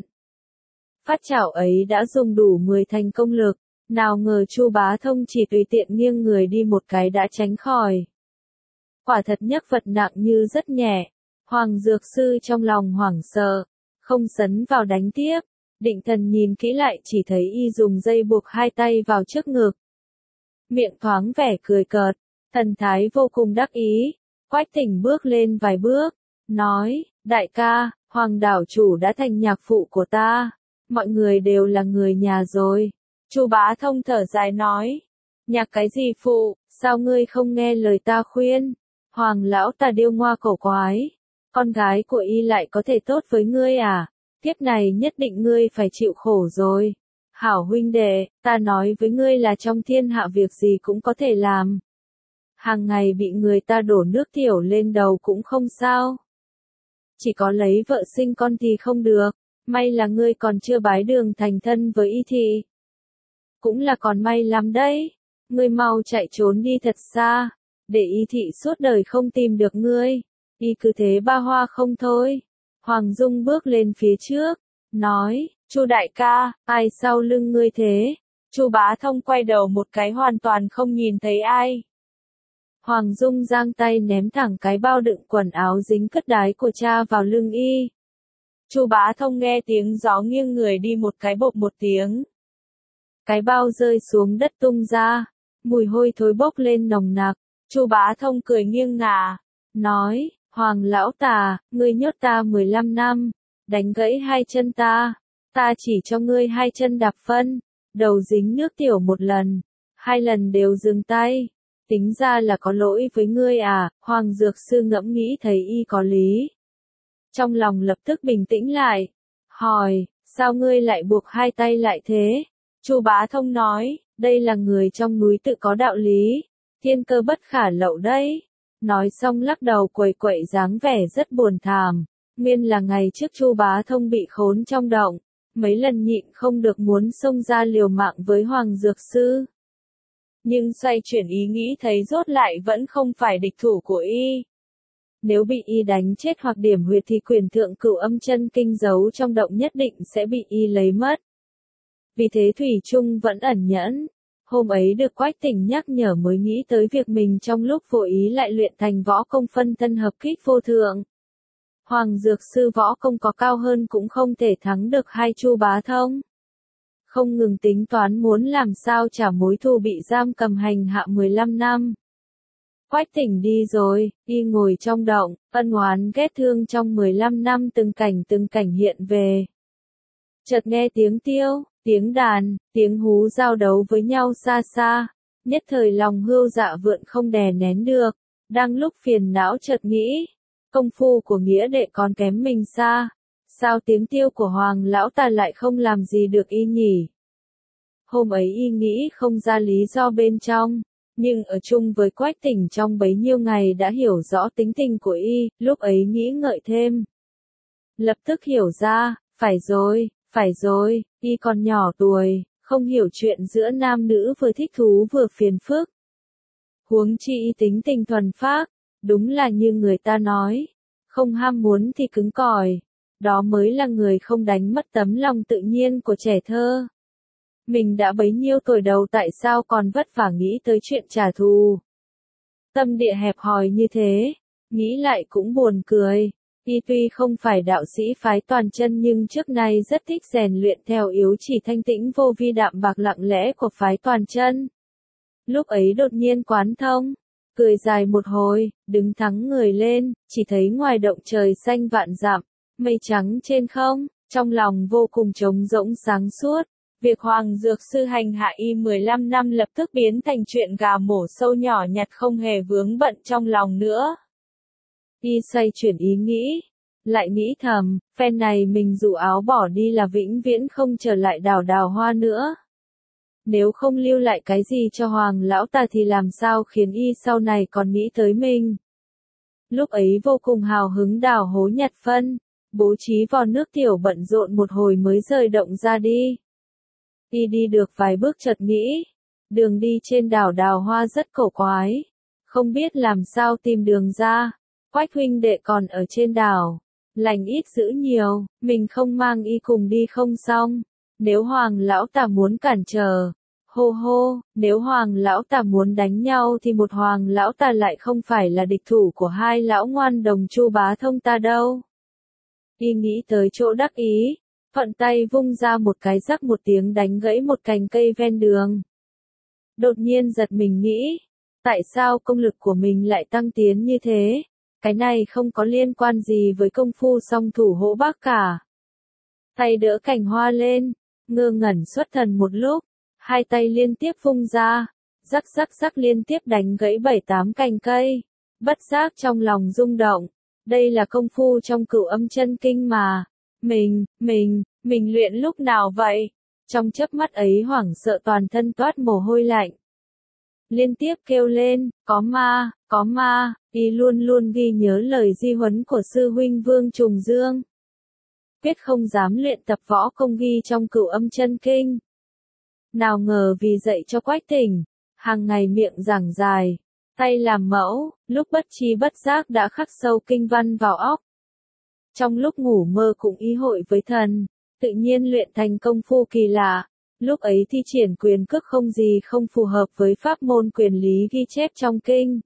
Phát chảo ấy đã dùng đủ mười thành công lực, nào ngờ Chu Bá Thông chỉ tùy tiện nghiêng người đi một cái đã tránh khỏi. Quả thật nhấc vật nặng như rất nhẹ, Hoàng Dược Sư trong lòng hoảng sợ, không sấn vào đánh tiếp, định thần nhìn kỹ lại chỉ thấy y dùng dây buộc hai tay vào trước ngực. Miệng thoáng vẻ cười cợt, thần thái vô cùng đắc ý. Quách Tỉnh bước lên vài bước, nói, đại ca, Hoàng đảo chủ đã thành nhạc phụ của ta, mọi người đều là người nhà rồi, Chu Bá Thông thở dài nói. Nhạc cái gì phụ, sao ngươi không nghe lời ta khuyên? Hoàng lão ta điêu ngoa cổ quái. Con gái của y lại có thể tốt với ngươi à? Kiếp này nhất định ngươi phải chịu khổ rồi. Hảo huynh đệ, ta nói với ngươi là trong thiên hạ việc gì cũng có thể làm. Hàng ngày bị người ta đổ nước tiểu lên đầu cũng không sao. Chỉ có lấy vợ sinh con thì không được. May là ngươi còn chưa bái đường thành thân với y thị. Cũng là còn may lắm đấy. Ngươi mau chạy trốn đi thật xa. Để y thị suốt đời không tìm được ngươi. Y cứ thế ba hoa không thôi. Hoàng Dung bước lên phía trước. Nói, Chu đại ca, ai sau lưng ngươi thế? Chu Bá Thông quay đầu một cái hoàn toàn không nhìn thấy ai. Hoàng Dung giang tay ném thẳng cái bao đựng quần áo dính cất đái của cha vào lưng y. Chu Bá Thông nghe tiếng gió nghiêng người đi một cái bộp một tiếng. Cái bao rơi xuống đất tung ra, mùi hôi thối bốc lên nồng nặc. Chu Bá Thông cười nghiêng ngả, nói, Hoàng lão tà, ngươi nhốt ta mười lăm năm, đánh gãy hai chân ta, ta chỉ cho ngươi hai chân đạp phân, đầu dính nước tiểu một lần, hai lần đều dừng tay. Tính ra là có lỗi với ngươi à? Hoàng Dược Sư ngẫm nghĩ thấy y có lý. Trong lòng lập tức bình tĩnh lại. Hỏi, sao ngươi lại buộc hai tay lại thế? Chu Bá Thông nói, đây là người trong núi tự có đạo lý. Thiên cơ bất khả lậu đấy. Nói xong lắc đầu quẩy quẩy dáng vẻ rất buồn thảm. Nguyên là ngày trước Chu Bá Thông bị khốn trong động. Mấy lần nhịn không được muốn xông ra liều mạng với Hoàng Dược Sư. Nhưng xoay chuyển ý nghĩ thấy rốt lại vẫn không phải địch thủ của y. Nếu bị y đánh chết hoặc điểm huyệt thì quyền thượng cửu âm chân kinh giấu trong động nhất định sẽ bị y lấy mất. Vì thế Thủy Trung vẫn ẩn nhẫn. Hôm ấy được Quách Tỉnh nhắc nhở mới nghĩ tới việc mình trong lúc vô ý lại luyện thành võ công phân thân hợp kích vô thượng. Hoàng Dược Sư võ công có cao hơn cũng không thể thắng được hai Chu Bá Thông. Không ngừng tính toán muốn làm sao trả mối thù bị giam cầm hành hạ mười lăm năm. Quách Tỉnh đi rồi, y ngồi trong động, ân oán ghét thương trong mười lăm năm từng cảnh từng cảnh hiện về. Chợt nghe tiếng tiêu, tiếng đàn, tiếng hú giao đấu với nhau xa xa, nhất thời lòng hươu dạ vượn không đè nén được, đang lúc phiền não chợt nghĩ, công phu của nghĩa đệ còn kém mình xa. Sao tiếng tiêu của Hoàng lão ta lại không làm gì được y nhỉ? Hôm ấy y nghĩ không ra lý do bên trong, nhưng ở chung với Quách Tỉnh trong bấy nhiêu ngày đã hiểu rõ tính tình của y, lúc ấy nghĩ ngợi thêm. Lập tức hiểu ra, phải rồi, phải rồi, y còn nhỏ tuổi, không hiểu chuyện giữa nam nữ vừa thích thú vừa phiền phức. Huống chi y tính tình thuần phác, đúng là như người ta nói, không ham muốn thì cứng cỏi. Đó mới là người không đánh mất tấm lòng tự nhiên của trẻ thơ. Mình đã bấy nhiêu tuổi đầu tại sao còn vất vả nghĩ tới chuyện trả thù. Tâm địa hẹp hòi như thế, nghĩ lại cũng buồn cười. Y tuy không phải đạo sĩ phái toàn chân nhưng trước nay rất thích rèn luyện theo yếu chỉ thanh tĩnh vô vi đạm bạc lặng lẽ của phái toàn chân. Lúc ấy đột nhiên quán thông. Cười dài một hồi, đứng thắng người lên, chỉ thấy ngoài động trời xanh vạn dặm. Mây trắng trên không, trong lòng vô cùng trống rỗng sáng suốt. Việc Hoàng Dược Sư hành hạ y mười lăm năm lập tức biến thành chuyện gà mổ sâu nhỏ nhặt không hề vướng bận trong lòng nữa. Y xoay chuyển ý nghĩ, lại nghĩ thầm, phen này mình dụ áo bỏ đi là vĩnh viễn không trở lại đào đào hoa nữa. Nếu không lưu lại cái gì cho Hoàng lão ta thì làm sao khiến y sau này còn nghĩ tới mình. Lúc ấy vô cùng hào hứng đào hố nhặt phân. Bố trí vò nước tiểu bận rộn một hồi mới rời động ra đi. Y đi được vài bước chợt nghĩ, đường đi trên đảo đào hoa rất cổ quái, không biết làm sao tìm đường ra. Quách huynh đệ còn ở trên đảo, lành ít dữ nhiều, mình không mang y cùng đi không xong. Nếu Hoàng lão ta muốn cản trở, hô hô, nếu Hoàng lão ta muốn đánh nhau thì một Hoàng lão ta lại không phải là địch thủ của hai lão ngoan đồng Chu Bá Thông ta đâu. Y nghĩ tới chỗ đắc ý, thuận tay vung ra một cái rắc một tiếng đánh gãy một cành cây ven đường. Đột nhiên giật mình nghĩ, tại sao công lực của mình lại tăng tiến như thế? Cái này không có liên quan gì với công phu song thủ hỗ bác cả. Tay đỡ cành hoa lên, ngơ ngẩn xuất thần một lúc, hai tay liên tiếp vung ra, rắc rắc rắc liên tiếp đánh gãy bảy tám cành cây. Bất giác trong lòng rung động, đây là công phu trong Cửu Âm Chân Kinh mà. Mình, mình, mình luyện lúc nào vậy? Trong chớp mắt ấy hoảng sợ toàn thân toát mồ hôi lạnh. Liên tiếp kêu lên, có ma, có ma, y luôn luôn ghi nhớ lời di huấn của sư huynh Vương Trùng Dương. Quyết không dám luyện tập võ công ghi trong Cửu Âm Chân Kinh. Nào ngờ vì dạy cho Quách Tỉnh, hàng ngày miệng giảng dài, tay làm mẫu, lúc bất tri bất giác đã khắc sâu kinh văn vào óc. Trong lúc ngủ mơ cũng ý hội với thần, tự nhiên luyện thành công phu kỳ lạ. Lúc ấy thi triển quyền cước không gì không phù hợp với pháp môn quyền lý ghi chép trong kinh.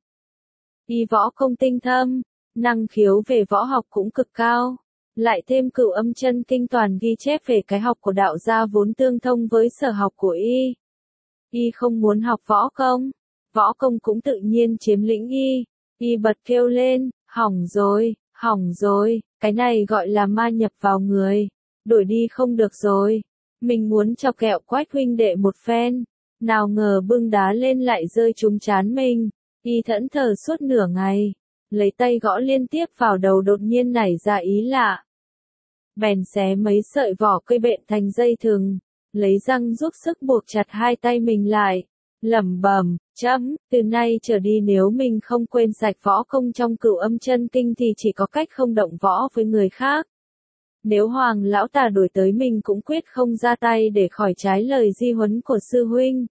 Y võ công tinh thâm, năng khiếu về võ học cũng cực cao. Lại thêm Cửu Âm Chân Kinh toàn ghi chép về cái học của đạo gia vốn tương thông với sở học của y. Y không muốn học võ công, võ công cũng tự nhiên chiếm lĩnh y. Y bật kêu lên, hỏng rồi, hỏng rồi, cái này gọi là ma nhập vào người, đổi đi không được rồi. Mình muốn chọc kẹo Quách huynh đệ một phen, nào ngờ bưng đá lên lại rơi trúng trán mình. Y thẫn thờ suốt nửa ngày, lấy tay gõ liên tiếp vào đầu đột nhiên nảy ra ý lạ. Bèn xé mấy sợi vỏ cây bện thành dây thừng, lấy răng giúp sức buộc chặt hai tay mình lại, lẩm bẩm, chấm, từ nay trở đi nếu mình không quên sạch võ công trong Cửu Âm Chân Kinh thì chỉ có cách không động võ với người khác. Nếu Hoàng lão tà đuổi tới mình cũng quyết không ra tay để khỏi trái lời di huấn của sư huynh.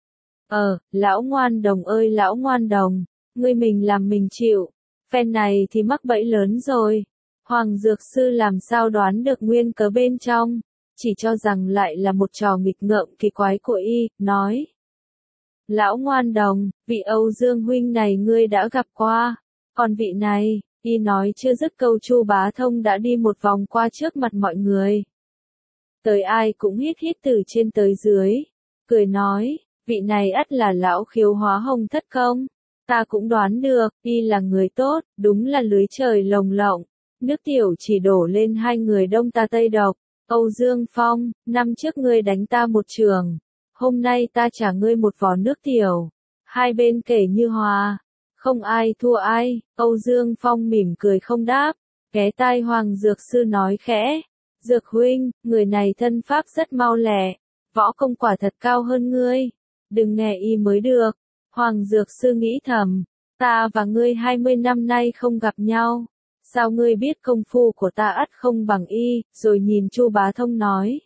Ờ, lão ngoan đồng ơi lão ngoan đồng, ngươi mình làm mình chịu, phen này thì mắc bẫy lớn rồi. Hoàng Dược Sư làm sao đoán được nguyên cớ bên trong, chỉ cho rằng lại là một trò nghịch ngợm kỳ quái của y, nói. Lão ngoan đồng, vị Âu Dương huynh này ngươi đã gặp qua, còn vị này, y nói chưa dứt câu Chu Bá Thông đã đi một vòng qua trước mặt mọi người. Tới ai cũng hít hít từ trên tới dưới, cười nói, vị này ắt là lão khiếu hóa hồng thất công. Ta cũng đoán được, y là người tốt, đúng là lưới trời lồng lộng. Nước tiểu chỉ đổ lên hai người đông ta tây độc. Âu Dương Phong, năm trước ngươi đánh ta một trường, hôm nay ta trả ngươi một vò nước tiểu. Hai bên kể như hòa, không ai thua ai. Âu Dương Phong mỉm cười không đáp, ghé tai Hoàng Dược Sư nói khẽ. Dược huynh, người này thân pháp rất mau lẹ, võ công quả thật cao hơn ngươi. Đừng nghe y mới được. Hoàng Dược Sư nghĩ thầm, ta và ngươi hai mươi năm nay không gặp nhau. Sao ngươi biết công phu của ta ắt không bằng y, rồi nhìn Chu Bá Thông nói.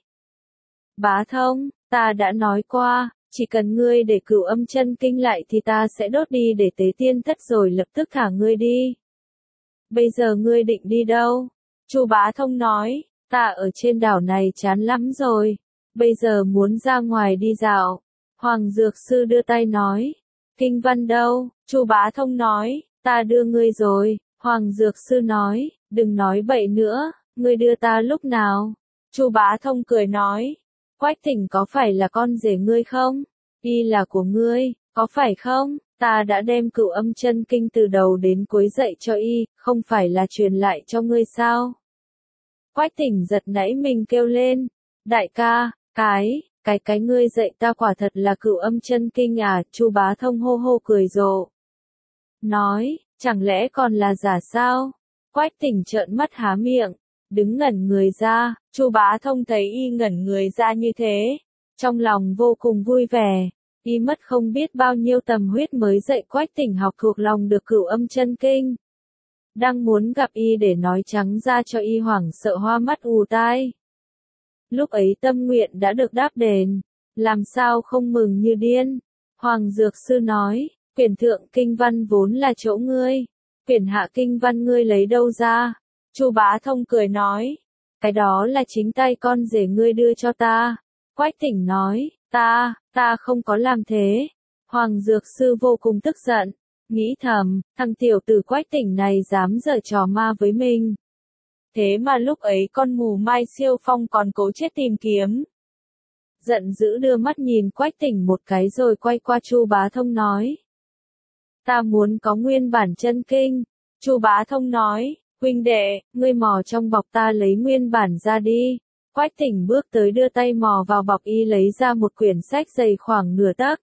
Bá Thông, ta đã nói qua, chỉ cần ngươi để Cửu Âm Chân Kinh lại thì ta sẽ đốt đi để tế tiên thất rồi lập tức thả ngươi đi. Bây giờ ngươi định đi đâu? Chu Bá Thông nói, ta ở trên đảo này chán lắm rồi, bây giờ muốn ra ngoài đi dạo. Hoàng Dược Sư đưa tay nói, kinh văn đâu? Chu Bá Thông nói, ta đưa ngươi rồi. Hoàng Dược Sư nói, đừng nói bậy nữa, ngươi đưa ta lúc nào? Chu Bá Thông cười nói, Quách Tỉnh có phải là con rể ngươi không? Y là của ngươi, có phải không? Ta đã đem Cửu Âm Chân Kinh từ đầu đến cuối dạy cho y, không phải là truyền lại cho ngươi sao? Quách Tỉnh giật nảy mình kêu lên, đại ca, cái, cái cái ngươi dạy ta quả thật là Cửu Âm Chân Kinh à? Chu Bá Thông hô hô cười rộ. Nói, chẳng lẽ còn là giả sao? Quách Tỉnh trợn mắt há miệng, đứng ngẩn người ra. Chu Bá Thông thấy y ngẩn người ra như thế, trong lòng vô cùng vui vẻ. Y mất không biết bao nhiêu tầm huyết mới dạy Quách Tỉnh học thuộc lòng được Cửu Âm Chân Kinh. Đang muốn gặp y để nói trắng ra cho y hoảng sợ hoa mắt ù tai. Lúc ấy tâm nguyện đã được đáp đền, làm sao không mừng như điên. Hoàng Dược Sư nói, quyển thượng kinh văn vốn là chỗ ngươi, quyển hạ kinh văn ngươi lấy đâu ra? Chu Bá Thông cười nói, cái đó là chính tay con rể ngươi đưa cho ta. Quách Tỉnh nói, ta, ta không có làm thế. Hoàng Dược Sư vô cùng tức giận, nghĩ thầm, thằng tiểu tử Quách Tỉnh này dám giở trò ma với mình. Thế mà lúc ấy con mù Mai Siêu Phong còn cố chết tìm kiếm. Giận dữ đưa mắt nhìn Quách Tỉnh một cái rồi quay qua Chu Bá Thông nói. Ta muốn có nguyên bản chân kinh. Chu Bá Thông nói, huynh đệ, ngươi mò trong bọc ta lấy nguyên bản ra đi. Quách Tỉnh bước tới đưa tay mò vào bọc y lấy ra một quyển sách dày khoảng nửa tấc.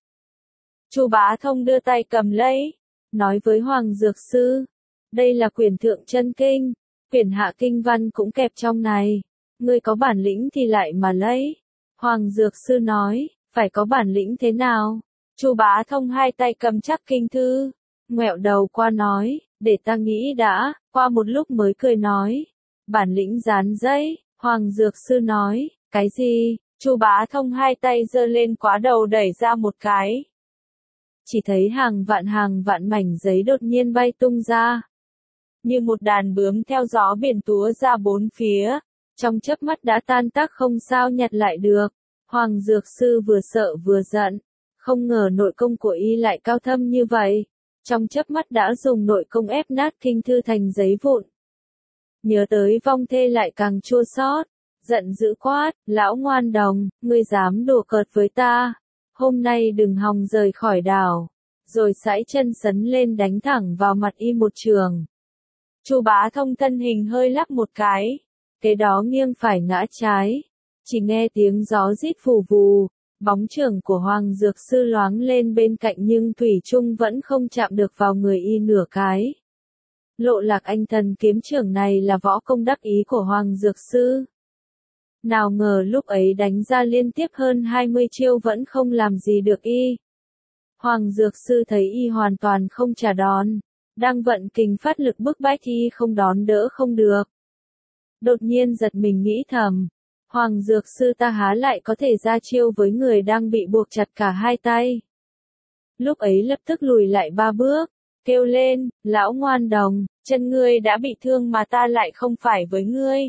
Chu Bá Thông đưa tay cầm lấy, nói với Hoàng Dược Sư, đây là quyển Thượng Chân Kinh, quyển Hạ Kinh Văn cũng kẹp trong này, ngươi có bản lĩnh thì lại mà lấy. Hoàng Dược Sư nói, phải có bản lĩnh thế nào? Chu Bá Thông hai tay cầm chắc kinh thư, ngoẹo đầu qua nói, để ta nghĩ đã, qua một lúc mới cười nói, bản lĩnh dán giấy. Hoàng Dược Sư nói, cái gì? Chu Bá Thông hai tay giơ lên quá đầu đẩy ra một cái. Chỉ thấy hàng vạn hàng vạn mảnh giấy đột nhiên bay tung ra. Như một đàn bướm theo gió biển túa ra bốn phía, trong chớp mắt đã tan tác không sao nhặt lại được. Hoàng Dược Sư vừa sợ vừa giận, không ngờ nội công của y lại cao thâm như vậy. Trong chớp mắt đã dùng nội công ép nát kinh thư thành giấy vụn. Nhớ tới vong thê lại càng chua xót, giận dữ quát, lão ngoan đồng, ngươi dám đùa cợt với ta, hôm nay đừng hòng rời khỏi đảo, rồi sải chân sấn lên đánh thẳng vào mặt y một trường. Chu Bá Thông thân hình hơi lắc một cái, kế đó nghiêng phải ngã trái, chỉ nghe tiếng gió rít phù vù, bóng chưởng của Hoàng Dược Sư loáng lên bên cạnh nhưng thủy chung vẫn không chạm được vào người y nửa cái. Lộ Lạc Anh Thần kiếm chưởng này là võ công đắc ý của Hoàng Dược Sư. Nào ngờ lúc ấy đánh ra liên tiếp hơn hai mươi chiêu vẫn không làm gì được y. Hoàng Dược Sư thấy y hoàn toàn không trả đòn, đang vận kình phát lực bức bách y không đón đỡ không được. Đột nhiên giật mình nghĩ thầm, Hoàng Dược Sư ta há lại có thể ra chiêu với người đang bị buộc chặt cả hai tay. Lúc ấy lập tức lùi lại ba bước, kêu lên, lão ngoan đồng, chân ngươi đã bị thương mà ta lại không phải với ngươi.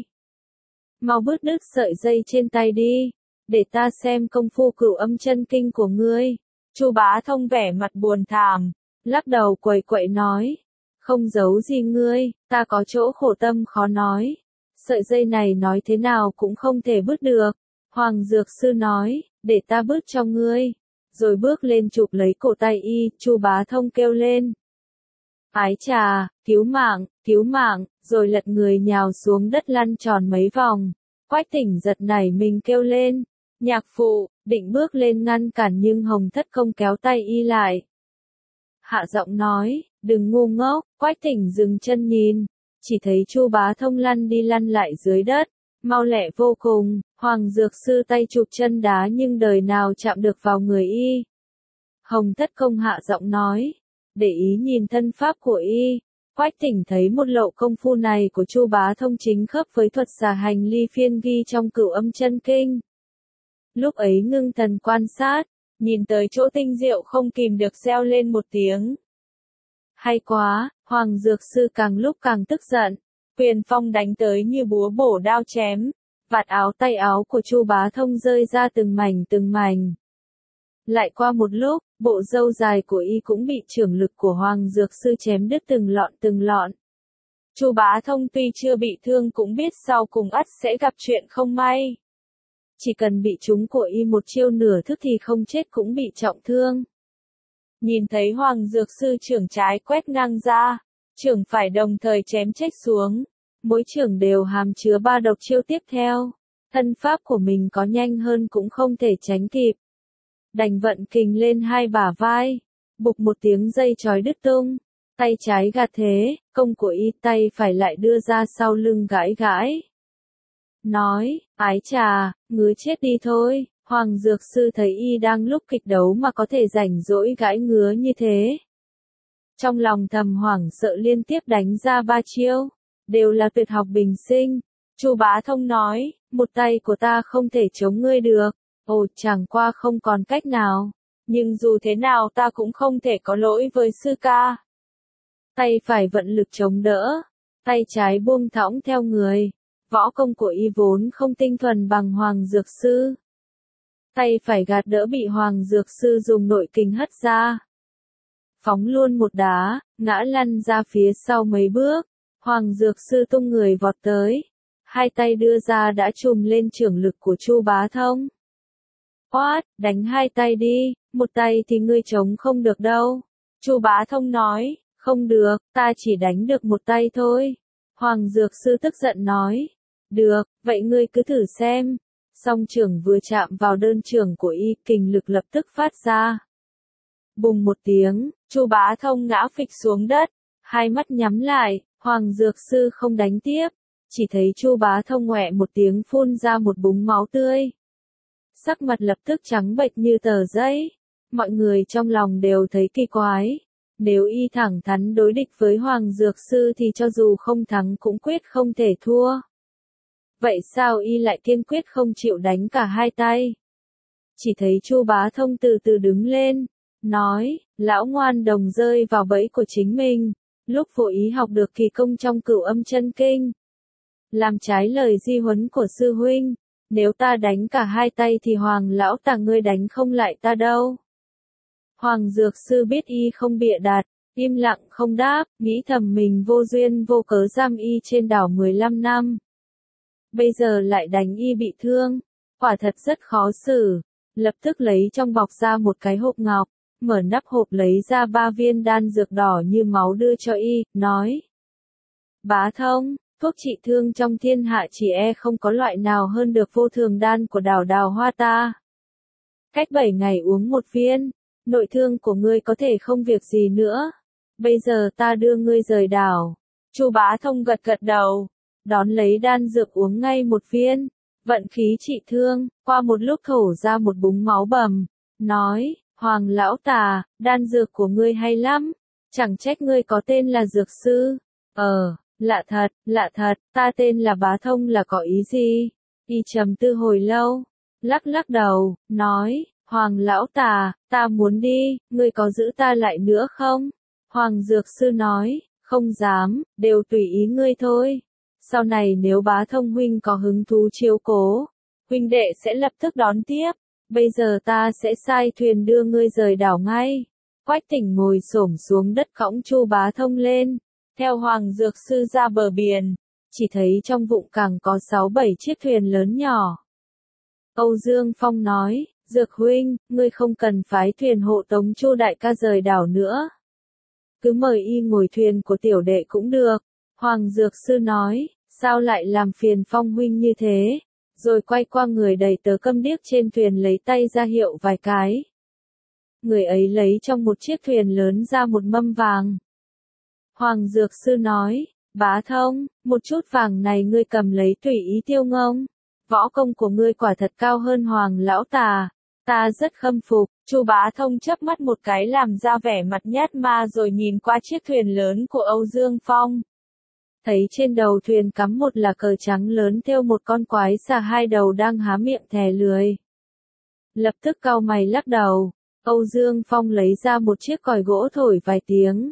Mau bứt đứt sợi dây trên tay đi, để ta xem công phu Cửu Âm Chân Kinh của ngươi. Chu Bá Thông vẻ mặt buồn thảm, lắc đầu quẩy quậy nói, không giấu gì ngươi, ta có chỗ khổ tâm khó nói. Sợi dây này nói thế nào cũng không thể bứt được. Hoàng Dược Sư nói, để ta bứt cho ngươi. Rồi bước lên chụp lấy cổ tay y, Chu Bá Thông kêu lên. Ái chà, cứu mạng, cứu mạng, rồi lật người nhào xuống đất lăn tròn mấy vòng. Quách Tỉnh giật nảy mình kêu lên. Nhạc phụ, định bước lên ngăn cản nhưng Hồng Thất Công kéo tay y lại. Hạ giọng nói, đừng ngu ngốc. Quách Tỉnh dừng chân nhìn, chỉ thấy Chu Bá Thông lăn đi lăn lại dưới đất, mau lẹ vô cùng. Hoàng Dược Sư tay chụp chân đá nhưng đời nào chạm được vào người y. Hồng Thất Công hạ giọng nói, để ý nhìn thân pháp của y. Quách Tỉnh thấy một lộ công phu này của Chu Bá Thông chính khớp với thuật xà hành ly phiên ghi trong Cửu Âm Chân Kinh. Lúc ấy ngưng thần quan sát, nhìn tới chỗ tinh diệu không kìm được reo lên một tiếng. Hay quá, Hoàng Dược Sư càng lúc càng tức giận, quyền phong đánh tới như búa bổ đao chém, vạt áo tay áo của Chu Bá Thông rơi ra từng mảnh từng mảnh. Lại qua một lúc, bộ râu dài của y cũng bị chưởng lực của Hoàng Dược Sư chém đứt từng lọn từng lọn. Chu Bá Thông tuy chưa bị thương cũng biết sau cùng ắt sẽ gặp chuyện không may. Chỉ cần bị trúng của y một chiêu nửa thức thì không chết cũng bị trọng thương. Nhìn thấy Hoàng Dược Sư chưởng trái quét ngang ra, chưởng phải đồng thời chém chết xuống, mỗi chưởng đều hàm chứa ba độc chiêu tiếp theo. Thân pháp của mình có nhanh hơn cũng không thể tránh kịp. Đành vận kình lên hai bả vai, bục một tiếng dây chói đứt tung, tay trái gạt thế, công của y tay phải lại đưa ra sau lưng gãi gãi. Nói, ái chà, ngứa chết đi thôi. Hoàng Dược Sư thấy y đang lúc kịch đấu mà có thể rảnh rỗi gãi ngứa như thế. Trong lòng thầm hoảng sợ liên tiếp đánh ra ba chiêu, đều là tuyệt học bình sinh. Chu Bá Thông nói, một tay của ta không thể chống ngươi được. Ồ, chẳng qua không còn cách nào. Nhưng dù thế nào ta cũng không thể có lỗi với sư ca. Tay phải vận lực chống đỡ, tay trái buông thõng theo người. Võ công của y vốn không tinh thuần bằng Hoàng Dược Sư. Tay phải gạt đỡ bị Hoàng Dược Sư dùng nội kình hất ra. Phóng luôn một đá, ngã lăn ra phía sau mấy bước. Hoàng Dược Sư tung người vọt tới. Hai tay đưa ra đã trùm lên chưởng lực của Chu Bá Thông. Oát, đánh hai tay đi, một tay thì ngươi chống không được đâu. Chu Bá Thông nói, không được, ta chỉ đánh được một tay thôi. Hoàng Dược Sư tức giận nói, Được, vậy ngươi cứ thử xem. Song trưởng vừa chạm vào đơn trưởng của y, kình lực lập tức phát ra. Bùng một tiếng, Chu Bá Thông ngã phịch xuống đất, hai mắt nhắm lại, Hoàng Dược Sư không đánh tiếp, chỉ thấy Chu Bá Thông ngoẹ một tiếng phun ra một búng máu tươi. Sắc mặt lập tức trắng bệch như tờ giấy, mọi người trong lòng đều thấy kỳ quái. Nếu y thẳng thắn đối địch với Hoàng Dược Sư thì cho dù không thắng cũng quyết không thể thua. Vậy sao y lại kiên quyết không chịu đánh cả hai tay? Chỉ thấy Chu Bá Thông từ từ đứng lên, nói, lão ngoan đồng rơi vào bẫy của chính mình, lúc vô ý học được kỳ công trong Cửu Âm Chân Kinh. Làm trái lời di huấn của sư huynh, nếu ta đánh cả hai tay thì Hoàng lão tà ngươi đánh không lại ta đâu. Hoàng Dược Sư biết y không bịa đặt, im lặng không đáp, nghĩ thầm mình vô duyên vô cớ giam y trên đảo mười lăm năm. Bây giờ lại đánh y bị thương, quả thật rất khó xử, lập tức lấy trong bọc ra một cái hộp ngọc, mở nắp hộp lấy ra ba viên đan dược đỏ như máu đưa cho y, nói. Bá Thông, thuốc trị thương trong thiên hạ chỉ e không có loại nào hơn được vô thường đan của đào đào hoa ta. Cách bảy ngày uống một viên, nội thương của ngươi có thể không việc gì nữa. Bây giờ ta đưa ngươi rời đảo. Chu Bá Thông gật gật đầu, đón lấy đan dược uống ngay một viên, vận khí trị thương, qua một lúc thổ ra một búng máu bầm, nói, Hoàng lão tà, đan dược của ngươi hay lắm, chẳng trách ngươi có tên là Dược Sư. Ờ, lạ thật, lạ thật, ta tên là Bá Thông là có ý gì? Y trầm tư hồi lâu, lắc lắc đầu, nói, Hoàng lão tà, ta muốn đi, ngươi có giữ ta lại nữa không? Hoàng Dược Sư nói, không dám, đều tùy ý ngươi thôi. Sau này nếu Bá Thông huynh có hứng thú chiếu cố, huynh đệ sẽ lập tức đón tiếp. Bây giờ ta sẽ sai thuyền đưa ngươi rời đảo ngay. Quách Tỉnh ngồi xổm xuống đất cõng Chu Bá Thông lên, theo Hoàng Dược Sư ra bờ biển, chỉ thấy trong vụng càng có sáu bảy chiếc thuyền lớn nhỏ. Âu Dương Phong nói, Dược huynh, ngươi không cần phái thuyền hộ tống Chu đại ca rời đảo nữa. Cứ mời y ngồi thuyền của tiểu đệ cũng được. Hoàng Dược Sư nói, sao lại làm phiền Phong huynh như thế? Rồi quay qua người đầy tớ câm điếc trên thuyền lấy tay ra hiệu vài cái. Người ấy lấy trong một chiếc thuyền lớn ra một mâm vàng. Hoàng Dược Sư nói, Bá Thông, một chút vàng này ngươi cầm lấy tùy ý tiêu ngông. Võ công của ngươi quả thật cao hơn Hoàng lão tà, ta rất khâm phục. Chu Bá Thông chớp mắt một cái làm ra vẻ mặt nhát ma rồi nhìn qua chiếc thuyền lớn của Âu Dương Phong. Thấy trên đầu thuyền cắm một là cờ trắng lớn thêu một con quái xà hai đầu đang há miệng thè lưỡi. Lập tức cau mày lắc đầu, Âu Dương Phong lấy ra một chiếc còi gỗ thổi vài tiếng.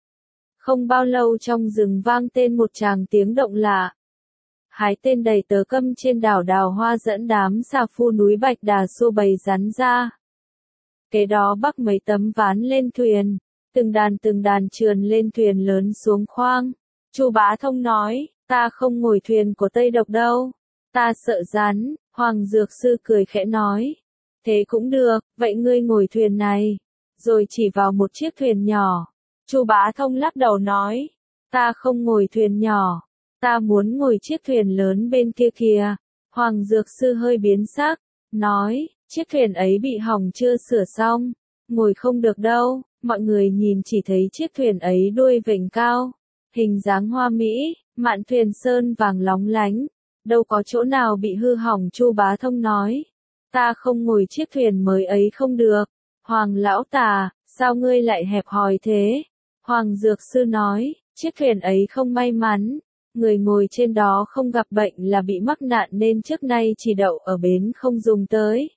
Không bao lâu trong rừng vang tên một tràng tiếng động lạ. Hai tên đầy tớ câm trên đảo Đào Hoa dẫn đám xà phu núi Bạch Đà xô bầy rắn ra. Kế đó bắc mấy tấm ván lên thuyền, từng đàn từng đàn trườn lên thuyền lớn xuống khoang. Chu Bá Thông nói, ta không ngồi thuyền của Tây Độc đâu, ta sợ rắn. Hoàng Dược Sư cười khẽ nói, thế cũng được, vậy ngươi ngồi thuyền này, rồi chỉ vào một chiếc thuyền nhỏ. Chu Bá Thông lắc đầu nói, ta không ngồi thuyền nhỏ, ta muốn ngồi chiếc thuyền lớn bên kia kìa. Hoàng Dược Sư hơi biến sắc, nói, chiếc thuyền ấy bị hỏng chưa sửa xong, ngồi không được đâu. Mọi người nhìn chỉ thấy chiếc thuyền ấy đuôi vểnh cao, hình dáng hoa mỹ, mạn thuyền sơn vàng lóng lánh, đâu có chỗ nào bị hư hỏng. Chu Bá Thông nói, ta không ngồi chiếc thuyền mới ấy không được. Hoàng lão tà, sao ngươi lại hẹp hòi thế? Hoàng Dược Sư nói, chiếc thuyền ấy không may mắn, người ngồi trên đó không gặp bệnh là bị mắc nạn nên trước nay chỉ đậu ở bến không dùng tới.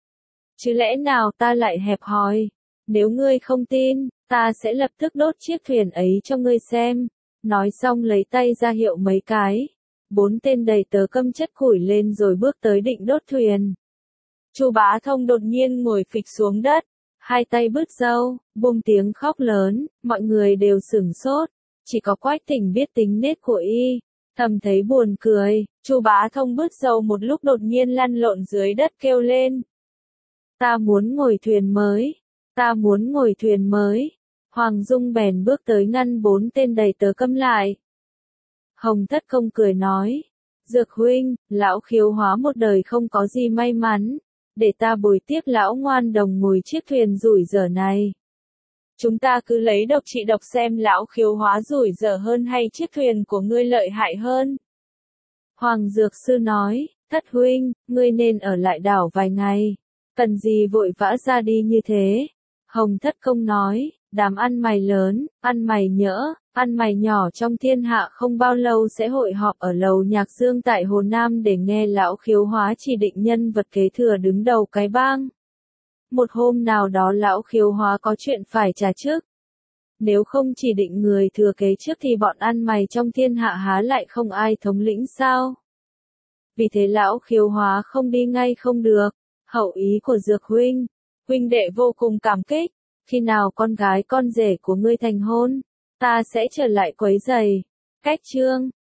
Chứ lẽ nào ta lại hẹp hòi? Nếu ngươi không tin, ta sẽ lập tức đốt chiếc thuyền ấy cho ngươi xem. Nói xong lấy tay ra hiệu mấy cái. Bốn tên đầy tớ câm chất củi lên rồi bước tới định đốt thuyền. Chu Bá Thông đột nhiên ngồi phịch xuống đất, hai tay bứt râu, buông tiếng khóc lớn, mọi người đều sửng sốt, chỉ có Quách Tỉnh biết tính nết của y, thầm thấy buồn cười. Chu Bá Thông bứt râu một lúc đột nhiên lăn lộn dưới đất kêu lên, ta muốn ngồi thuyền mới, ta muốn ngồi thuyền mới. Hoàng Dung bèn bước tới ngăn bốn tên đầy tớ câm lại. Hồng Thất Công cười nói, Dược huynh, lão Khiếu Hóa một đời không có gì may mắn, để ta bồi tiếp lão ngoan đồng ngồi chiếc thuyền rủi ro này. Chúng ta cứ lấy độc trị độc xem lão Khiếu Hóa rủi ro hơn hay chiếc thuyền của ngươi lợi hại hơn. Hoàng Dược Sư nói, thất huynh, ngươi nên ở lại đảo vài ngày, cần gì vội vã ra đi như thế. Hồng Thất Công nói, đám ăn mày lớn, ăn mày nhỡ, ăn mày nhỏ trong thiên hạ không bao lâu sẽ hội họp ở lầu Nhạc Dương tại Hồ Nam để nghe lão Khiếu Hóa chỉ định nhân vật kế thừa đứng đầu cái bang. Một hôm nào đó lão Khiếu Hóa có chuyện phải trả trước. Nếu không chỉ định người thừa kế trước thì bọn ăn mày trong thiên hạ há lại không ai thống lĩnh sao? Vì thế lão Khiếu Hóa không đi ngay không được. Hậu ý của Dược huynh, huynh đệ vô cùng cảm kích. Khi nào con gái con rể của ngươi thành hôn, ta sẽ trở lại quấy giày. Cách chương